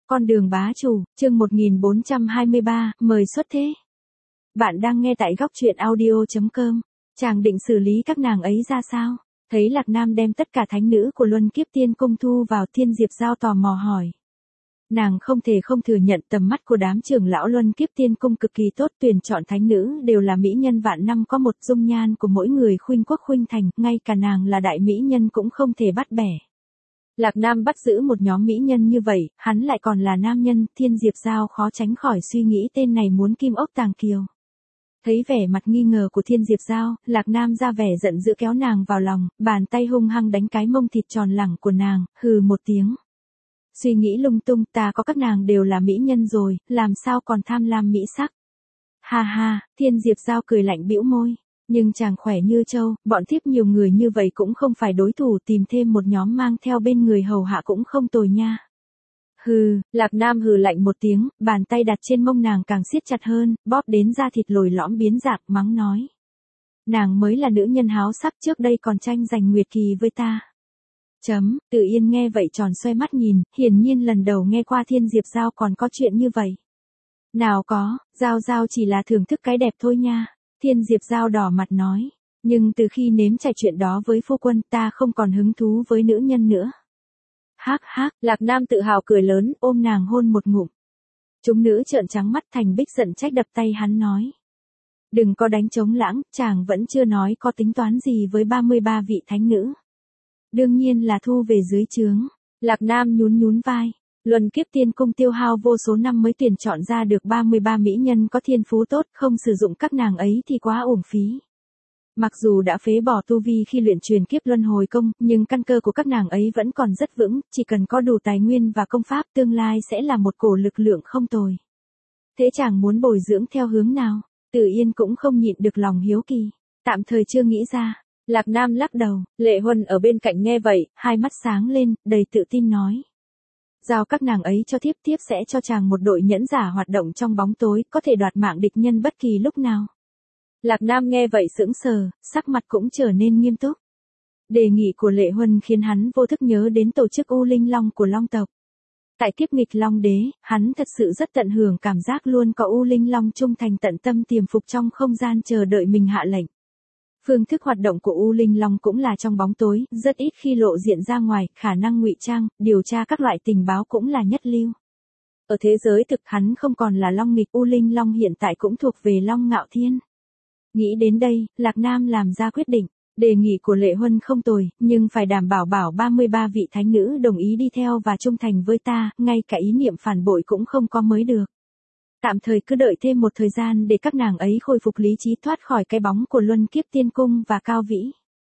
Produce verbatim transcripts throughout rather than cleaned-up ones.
Con đường bá chủ, chương một nghìn bốn trăm hai mươi ba, mời xuất thế. Bạn đang nghe tại góc truyện audio chấm com. Chàng định xử lý các nàng ấy ra sao? Thấy Lạc Nam đem tất cả thánh nữ của Luân Kiếp Tiên Cung thu vào, Thiên Diệp Giao tò mò hỏi. Nàng không thể không thừa nhận tầm mắt của đám trưởng lão Luân Kiếp Tiên Cung cực kỳ tốt, tuyển chọn thánh nữ đều là mỹ nhân vạn năm có một, dung nhan của mỗi người khuynh quốc khuynh thành, ngay cả nàng là đại mỹ nhân cũng không thể bắt bẻ. Lạc Nam bắt giữ một nhóm mỹ nhân như vậy, hắn lại còn là nam nhân, Thiên Diệp Giao khó tránh khỏi suy nghĩ tên này muốn kim ốc tàng kiều. Thấy vẻ mặt nghi ngờ của Thiên Diệp Giao, Lạc Nam ra vẻ giận dữ kéo nàng vào lòng, bàn tay hung hăng đánh cái mông thịt tròn lẳng của nàng, hừ một tiếng. Suy nghĩ lung tung, ta có các nàng đều là mỹ nhân rồi, làm sao còn tham lam mỹ sắc. Ha ha, Thiên Diệp Giao cười lạnh bĩu môi. Nhưng chàng khỏe như trâu, bọn thiếp nhiều người như vậy cũng không phải đối thủ, tìm thêm một nhóm mang theo bên người hầu hạ cũng không tồi nha. Hừ, Lạc Nam hừ lạnh một tiếng, bàn tay đặt trên mông nàng càng siết chặt hơn, bóp đến da thịt lồi lõm biến dạng, mắng nói. Nàng mới là nữ nhân háo sắc, trước đây còn tranh giành nguyệt kỳ với ta. Chấm, Tự Yên nghe vậy tròn xoay mắt nhìn, hiển nhiên lần đầu nghe qua Thiên Diệp Giao còn có chuyện như vậy. Nào có, Giao Giao chỉ là thưởng thức cái đẹp thôi nha. Thiên Diệp Giao đỏ mặt nói, nhưng từ khi nếm trải chuyện đó với phu quân, ta không còn hứng thú với nữ nhân nữa. Hác hác, Lạc Nam tự hào cười lớn, ôm nàng hôn một ngụm. Chúng nữ trợn trắng mắt, thành Bích giận trách đập tay hắn nói. Đừng có đánh trống lãng, chàng vẫn chưa nói có tính toán gì với ba mươi ba vị thánh nữ. Đương nhiên là thu về dưới trướng. Lạc Nam nhún nhún vai. Luân Kiếp Tiên Cung tiêu hao vô số năm mới tuyển chọn ra được ba mươi ba mỹ nhân có thiên phú tốt, không sử dụng các nàng ấy thì quá uổng phí. Mặc dù đã phế bỏ tu vi khi luyện truyền kiếp luân hồi công, nhưng căn cơ của các nàng ấy vẫn còn rất vững, chỉ cần có đủ tài nguyên và công pháp, tương lai sẽ là một cổ lực lượng không tồi. Thế chàng muốn bồi dưỡng theo hướng nào? Tự Yên cũng không nhịn được lòng hiếu kỳ. Tạm thời chưa nghĩ ra. Lạc Nam lắc đầu, Lệ Huân ở bên cạnh nghe vậy, hai mắt sáng lên, đầy tự tin nói. Giao các nàng ấy cho thiếp, thiếp sẽ cho chàng một đội nhẫn giả hoạt động trong bóng tối, có thể đoạt mạng địch nhân bất kỳ lúc nào. Lạc Nam nghe vậy sững sờ, sắc mặt cũng trở nên nghiêm túc. Đề nghị của Lệ Huân khiến hắn vô thức nhớ đến tổ chức U Linh Long của Long tộc. Tại kiếp nghịch Long Đế, hắn thật sự rất tận hưởng cảm giác luôn có U Linh Long trung thành tận tâm tiềm phục trong không gian chờ đợi mình hạ lệnh. Phương thức hoạt động của U Linh Long cũng là trong bóng tối, rất ít khi lộ diện ra ngoài, khả năng ngụy trang, điều tra các loại tình báo cũng là nhất lưu. Ở thế giới thực hắn không còn là Long nghịch, U Linh Long hiện tại cũng thuộc về Long Ngạo Thiên. Nghĩ đến đây, Lạc Nam làm ra quyết định, đề nghị của Lệ Huân không tồi, nhưng phải đảm bảo bảo ba mươi ba vị thánh nữ đồng ý đi theo và trung thành với ta, ngay cả ý niệm phản bội cũng không có mới được. Tạm thời cứ đợi thêm một thời gian để các nàng ấy khôi phục lý trí, thoát khỏi cái bóng của Luân Kiếp Tiên Cung và Cao Vĩ.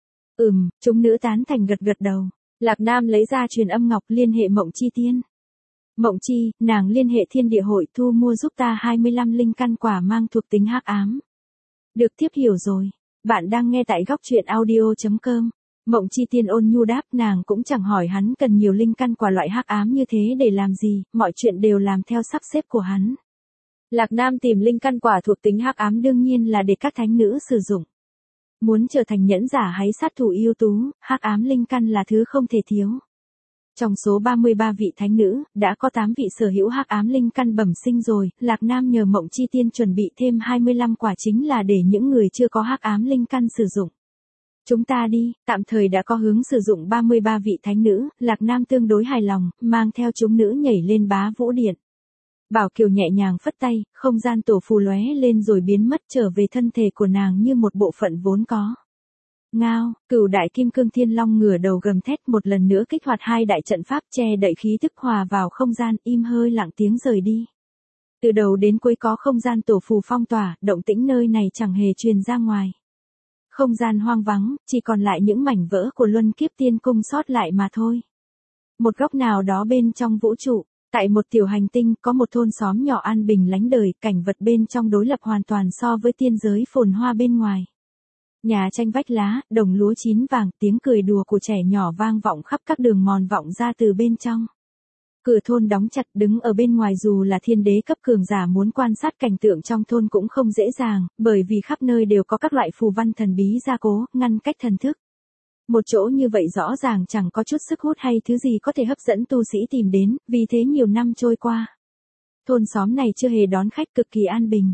Ừm, chúng nữ tán thành gật gật đầu. Lạc Nam lấy ra truyền âm ngọc liên hệ Mộng Chi Tiên. Mộng Chi, nàng liên hệ Thiên Địa Hội thu mua giúp ta hai mươi lăm linh căn quả mang thuộc tính hắc ám. Được, tiếp hiểu rồi. Bạn đang nghe tại góc truyện audio chấm com. Mộng Chi Tiên ôn nhu đáp, nàng cũng chẳng hỏi hắn cần nhiều linh căn quả loại hắc ám như thế để làm gì, mọi chuyện đều làm theo sắp xếp của hắn. Lạc Nam tìm linh căn quả thuộc tính hắc ám đương nhiên là để các thánh nữ sử dụng. Muốn trở thành nhẫn giả hay sát thủ ưu tú, hắc ám linh căn là thứ không thể thiếu. Trong số ba mươi ba vị thánh nữ, đã có tám vị sở hữu hắc ám linh căn bẩm sinh rồi, Lạc Nam nhờ Mộng Chi Tiên chuẩn bị thêm hai mươi lăm quả chính là để những người chưa có hắc ám linh căn sử dụng. Chúng ta đi, tạm thời đã có hướng sử dụng ba mươi ba vị thánh nữ, Lạc Nam tương đối hài lòng, mang theo chúng nữ nhảy lên Bá Vũ Điện. Bảo Kiều nhẹ nhàng phất tay, không gian tổ phù lóe lên rồi biến mất, trở về thân thể của nàng như một bộ phận vốn có. Ngao, Cửu Đại Kim Cương Thiên Long ngửa đầu gầm thét, một lần nữa kích hoạt hai đại trận pháp che đậy khí tức, hòa vào không gian, im hơi lặng tiếng rời đi. Từ đầu đến cuối có không gian tổ phù phong tỏa, động tĩnh nơi này chẳng hề truyền ra ngoài. Không gian hoang vắng, chỉ còn lại những mảnh vỡ của Luân Kiếp Tiên Cung sót lại mà thôi. Một góc nào đó bên trong vũ trụ, tại một tiểu hành tinh có một thôn xóm nhỏ an bình lánh đời, cảnh vật bên trong đối lập hoàn toàn so với tiên giới phồn hoa bên ngoài. Nhà tranh vách lá, đồng lúa chín vàng, tiếng cười đùa của trẻ nhỏ vang vọng khắp các đường mòn vọng ra từ bên trong. Cửa thôn đóng chặt, đứng ở bên ngoài dù là thiên đế cấp cường giả muốn quan sát cảnh tượng trong thôn cũng không dễ dàng, bởi vì khắp nơi đều có các loại phù văn thần bí gia cố, ngăn cách thần thức. Một chỗ như vậy rõ ràng chẳng có chút sức hút hay thứ gì có thể hấp dẫn tu sĩ tìm đến, vì thế nhiều năm trôi qua. Thôn xóm này chưa hề đón khách, cực kỳ an bình.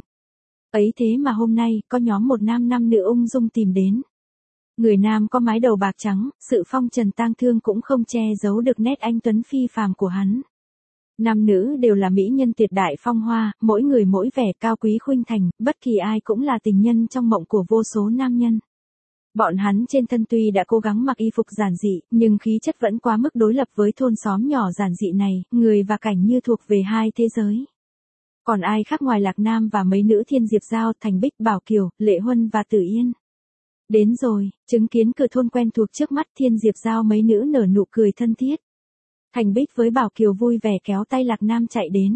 Ấy thế mà hôm nay, có nhóm một nam năm nữ ung dung tìm đến. Người nam có mái đầu bạc trắng, sự phong trần tang thương cũng không che giấu được nét anh tuấn phi phàm của hắn. Nam nữ đều là mỹ nhân tuyệt đại phong hoa, mỗi người mỗi vẻ cao quý khuynh thành, bất kỳ ai cũng là tình nhân trong mộng của vô số nam nhân. Bọn hắn trên thân tuy đã cố gắng mặc y phục giản dị, nhưng khí chất vẫn quá mức đối lập với thôn xóm nhỏ giản dị này, người và cảnh như thuộc về hai thế giới. Còn ai khác ngoài Lạc Nam và mấy nữ Thiên Diệp Giao, Thành Bích, Bảo Kiều, Lệ Huân và Tử Yên. Đến rồi, chứng kiến cửa thôn quen thuộc trước mắt, Thiên Diệp Giao mấy nữ nở nụ cười thân thiết. Thành Bích với Bảo Kiều vui vẻ kéo tay Lạc Nam chạy đến.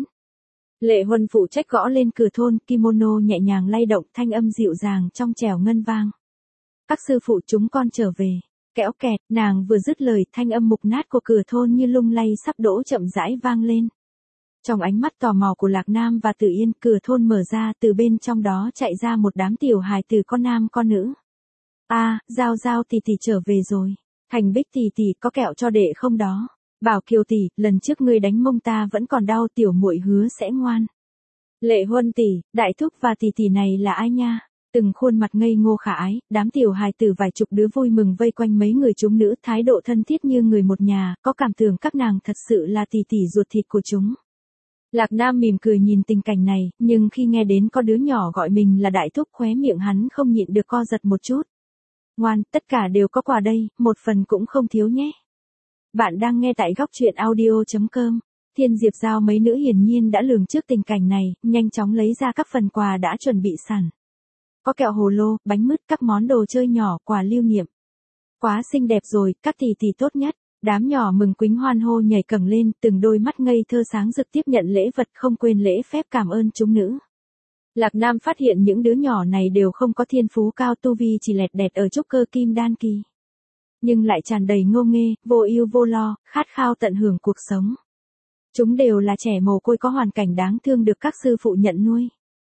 Lệ Huân phụ trách gõ lên cửa thôn, kimono nhẹ nhàng lay động, thanh âm dịu dàng trong trẻo ngân vang. Các sư phụ chúng con trở về. Kẽo kẹt, nàng vừa dứt lời, thanh âm mục nát của cửa thôn như lung lay sắp đổ chậm rãi vang lên. Trong ánh mắt tò mò của Lạc Nam và Tử Yên, cửa thôn mở ra, từ bên trong đó chạy ra một đám tiểu hài tử con nam con nữ. A, à, Giao Giao tỷ tỷ trở về rồi. Thành Bích tỷ tỷ, có kẹo cho đệ không đó? Bảo Kiều tỷ, lần trước ngươi đánh mông ta vẫn còn đau, tiểu muội hứa sẽ ngoan. Lệ Huân tỷ, đại thúc và tỷ tỷ này là ai nha? Từng khuôn mặt ngây ngô khả ái, đám tiểu hài tử vài chục đứa vui mừng vây quanh mấy người chúng nữ, thái độ thân thiết như người một nhà, có cảm tưởng các nàng thật sự là tỷ tỷ ruột thịt của chúng. Lạc Nam mỉm cười nhìn tình cảnh này, nhưng khi nghe đến có đứa nhỏ gọi mình là đại thúc, khóe miệng hắn không nhịn được co giật một chút. Ngoan, tất cả đều có quà đây, một phần cũng không thiếu nhé. Bạn đang nghe tại góc truyện audio chấm com. Thiên Diệp Giao mấy nữ hiển nhiên đã lường trước tình cảnh này, nhanh chóng lấy ra các phần quà đã chuẩn bị sẵn. Có kẹo hồ lô, bánh mứt, các món đồ chơi nhỏ, quà lưu niệm. Quá xinh đẹp rồi, các tỷ tỷ tốt nhất. Đám nhỏ mừng quính hoan hô nhảy cẫng lên, từng đôi mắt ngây thơ sáng rực tiếp nhận lễ vật, không quên lễ phép cảm ơn chúng nữ. Lạc Nam phát hiện những đứa nhỏ này đều không có thiên phú cao, tu vi chỉ lẹt đẹt ở trúc cơ kim đan kỳ. Nhưng lại tràn đầy ngô nghê, vô ưu vô lo, khát khao tận hưởng cuộc sống. Chúng đều là trẻ mồ côi có hoàn cảnh đáng thương được các sư phụ nhận nuôi.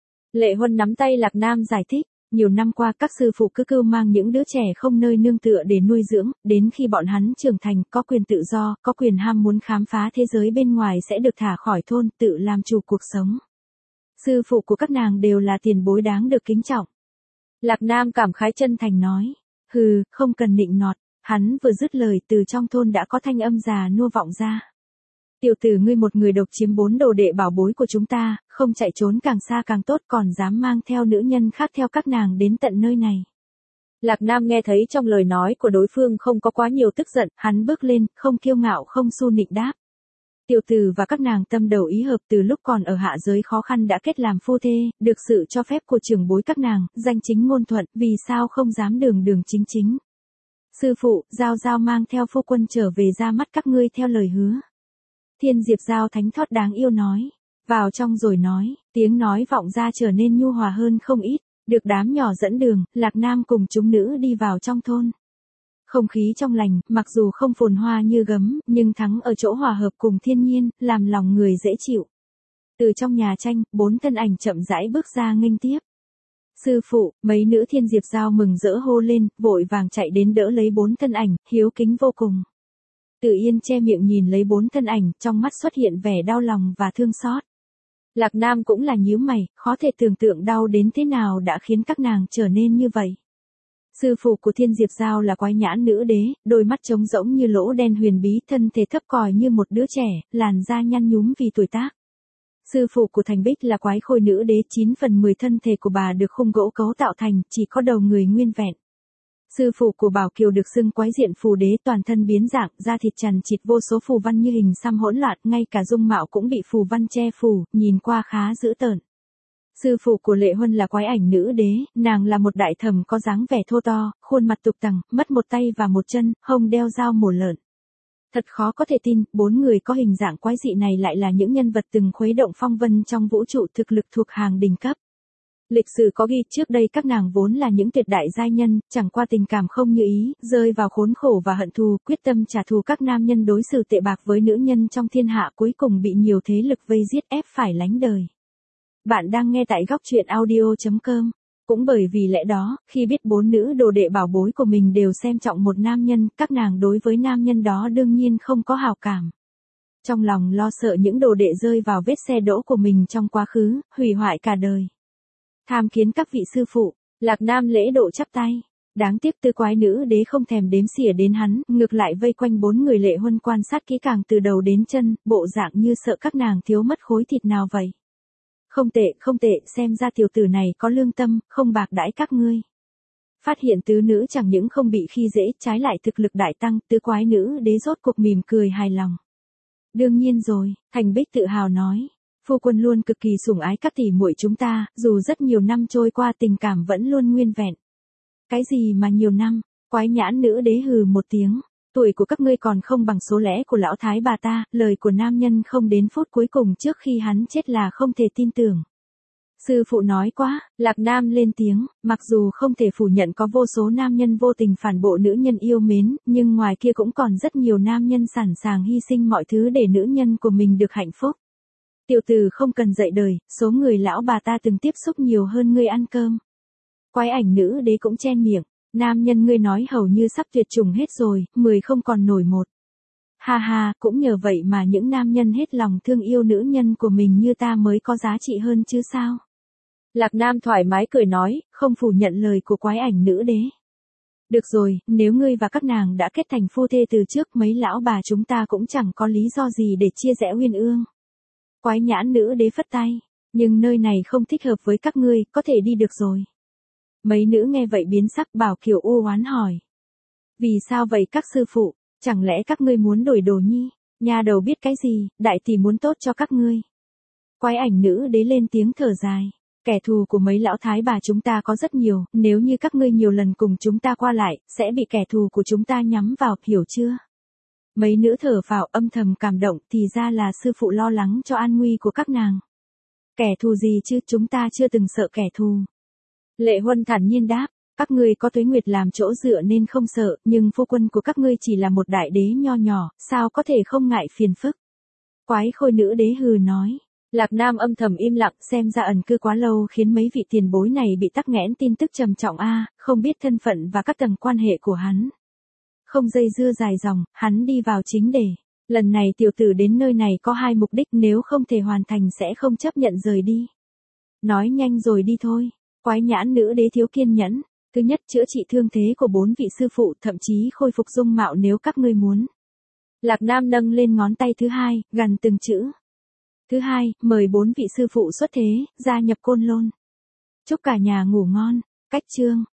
Lệ Huân nắm tay Lạc Nam giải thích, nhiều năm qua các sư phụ cứ cưu mang những đứa trẻ không nơi nương tựa để nuôi dưỡng, đến khi bọn hắn trưởng thành, có quyền tự do, có quyền ham muốn khám phá thế giới bên ngoài sẽ được thả khỏi thôn, tự làm chủ cuộc sống. Sư phụ của các nàng đều là tiền bối đáng được kính trọng. Lạc Nam cảm khái chân thành nói, hừ, không cần nịnh nọt. Hắn vừa dứt lời, từ trong thôn đã có thanh âm già nua vọng ra. Tiểu tử ngươi một người độc chiếm bốn đồ đệ bảo bối của chúng ta, không chạy trốn càng xa càng tốt, còn dám mang theo nữ nhân khác theo các nàng đến tận nơi này. Lạc Nam nghe thấy trong lời nói của đối phương không có quá nhiều tức giận, hắn bước lên, không kiêu ngạo không su nịnh đáp. Tiểu tử và các nàng tâm đầu ý hợp, từ lúc còn ở hạ giới khó khăn đã kết làm phu thê, được sự cho phép của trưởng bối các nàng, danh chính ngôn thuận, vì sao không dám đường đường chính chính. Sư phụ, Giao Giao mang theo phu quân trở về ra mắt các ngươi theo lời hứa. Thiên Diệp Giao thánh thót đáng yêu nói. Vào trong rồi nói, tiếng nói vọng ra trở nên nhu hòa hơn không ít. Được đám nhỏ dẫn đường, Lạc Nam cùng chúng nữ đi vào trong thôn. Không khí trong lành, mặc dù không phồn hoa như gấm, nhưng thắng ở chỗ hòa hợp cùng thiên nhiên, làm lòng người dễ chịu. Từ trong nhà tranh, bốn thân ảnh chậm rãi bước ra nghênh tiếp. Sư phụ, mấy nữ Thiên Diệp Giao mừng rỡ hô lên, vội vàng chạy đến đỡ lấy bốn thân ảnh, hiếu kính vô cùng. Tử Yên che miệng nhìn lấy bốn thân ảnh, trong mắt xuất hiện vẻ đau lòng và thương xót. Lạc Nam cũng là nhíu mày, khó thể tưởng tượng đau đến thế nào đã khiến các nàng trở nên như vậy. Sư phụ của Thiên Diệp Giao là quái nhãn nữ đế, đôi mắt trống rỗng như lỗ đen huyền bí, thân thể thấp còi như một đứa trẻ, làn da nhăn nhúm vì tuổi tác. Sư phụ của Thành Bích là quái khôi nữ đế, chín phần mười thân thể của bà được khung gỗ cấu tạo thành, chỉ có đầu người nguyên vẹn. Sư phụ của Bảo Kiều được xưng quái diện phù đế, toàn thân biến dạng, da thịt chằn chịt vô số phù văn như hình xăm hỗn loạn, ngay cả dung mạo cũng bị phù văn che phủ, nhìn qua khá dữ tợn. Sư phụ của Lệ Huân là quái ảnh nữ đế, nàng là một đại thẩm có dáng vẻ thô to, khuôn mặt tục tằng, mất một tay và một chân, hông đeo dao mổ lợn. Thật khó có thể tin, bốn người có hình dạng quái dị này lại là những nhân vật từng khuấy động phong vân trong vũ trụ, thực lực thuộc hàng đỉnh cấp. Lịch sử có ghi trước đây các nàng vốn là những tuyệt đại giai nhân, chẳng qua tình cảm không như ý, rơi vào khốn khổ và hận thù, quyết tâm trả thù các nam nhân đối xử tệ bạc với nữ nhân trong thiên hạ, cuối cùng bị nhiều thế lực vây giết ép phải lánh đời. Bạn đang nghe tại góc truyện audio chấm com. Cũng bởi vì lẽ đó, khi biết bốn nữ đồ đệ bảo bối của mình đều xem trọng một nam nhân, các nàng đối với nam nhân đó đương nhiên không có hào cảm. Trong lòng lo sợ những đồ đệ rơi vào vết xe đỗ của mình trong quá khứ, hủy hoại cả đời. Tham kiến các vị sư phụ, Lạc Nam lễ độ chắp tay. Đáng tiếc Tư Quái nữ đế không thèm đếm xỉa đến hắn, ngược lại vây quanh bốn người Lệ Huân quan sát kỹ càng từ đầu đến chân, bộ dạng như sợ các nàng thiếu mất khối thịt nào vậy. Không tệ, không tệ, xem ra tiểu tử này có lương tâm, không bạc đãi các ngươi. Phát hiện tứ nữ chẳng những không bị khi dễ, trái lại thực lực đại tăng, Tư Quái nữ đế rốt cuộc mỉm cười hài lòng. Đương nhiên rồi, Thành Bích tự hào nói. Phu quân luôn cực kỳ sủng ái các tỷ muội chúng ta, dù rất nhiều năm trôi qua tình cảm vẫn luôn nguyên vẹn. Cái gì mà nhiều năm, Quái Nhãn nữ đế hừ một tiếng. Tuổi của các ngươi còn không bằng số lẽ của lão thái bà ta, lời của nam nhân không đến phút cuối cùng trước khi hắn chết là không thể tin tưởng. Sư phụ nói quá, Lạc Nam lên tiếng, mặc dù không thể phủ nhận có vô số nam nhân vô tình phản bộ nữ nhân yêu mến, nhưng ngoài kia cũng còn rất nhiều nam nhân sẵn sàng hy sinh mọi thứ để nữ nhân của mình được hạnh phúc. Tiểu tử không cần dạy đời, số người lão bà ta từng tiếp xúc nhiều hơn ngươi ăn cơm. Quái ảnh nữ đế cũng chen miệng, nam nhân ngươi nói hầu như sắp tuyệt chủng hết rồi, mười không còn nổi một. Ha ha, cũng nhờ vậy mà những nam nhân hết lòng thương yêu nữ nhân của mình như ta mới có giá trị hơn chứ sao. Lạc Nam thoải mái cười nói, không phủ nhận lời của quái ảnh nữ đế. Được rồi, nếu ngươi và các nàng đã kết thành phu thê từ trước, mấy lão bà chúng ta cũng chẳng có lý do gì để chia rẽ uyên ương. Quái Nhãn nữ đế phất tay, nhưng nơi này không thích hợp với các ngươi, có thể đi được rồi. Mấy nữ nghe vậy biến sắc, Bảo Kiều u oán hỏi. Vì sao vậy các sư phụ, chẳng lẽ các ngươi muốn đổi Đồ Nhi? Nhà đầu biết cái gì, đại tỷ muốn tốt cho các ngươi. Quái ảnh nữ đế lên tiếng thở dài. Kẻ thù của mấy lão thái bà chúng ta có rất nhiều, nếu như các ngươi nhiều lần cùng chúng ta qua lại, sẽ bị kẻ thù của chúng ta nhắm vào, hiểu chưa? Mấy nữ thở phào âm thầm cảm động, thì ra là sư phụ lo lắng cho an nguy của các nàng. Kẻ thù gì chứ, chúng ta chưa từng sợ kẻ thù. Lệ Huân thản nhiên đáp, các ngươi có Tuế Nguyệt làm chỗ dựa nên không sợ, nhưng phu quân của các ngươi chỉ là một đại đế nho nhỏ, sao có thể không ngại phiền phức. Quái Khôi nữ đế hừ nói. Lạc Nam âm thầm im lặng, xem ra ẩn cư quá lâu khiến mấy vị tiền bối này bị tắc nghẽn tin tức trầm trọng a, không biết thân phận và các tầng quan hệ của hắn. Không dây dưa dài dòng, hắn đi vào chính đề. Lần này tiểu tử đến nơi này có hai mục đích, nếu không thể hoàn thành sẽ không chấp nhận rời đi. Nói nhanh rồi đi thôi. Quái Nhãn nữ đế thiếu kiên nhẫn. Thứ nhất, chữa trị thương thế của bốn vị sư phụ, thậm chí khôi phục dung mạo nếu các ngươi muốn. Lạc Nam nâng lên ngón tay thứ hai, gằn từng chữ. Thứ hai, mời bốn vị sư phụ xuất thế, gia nhập Côn Lôn. Chúc cả nhà ngủ ngon. Cách chương.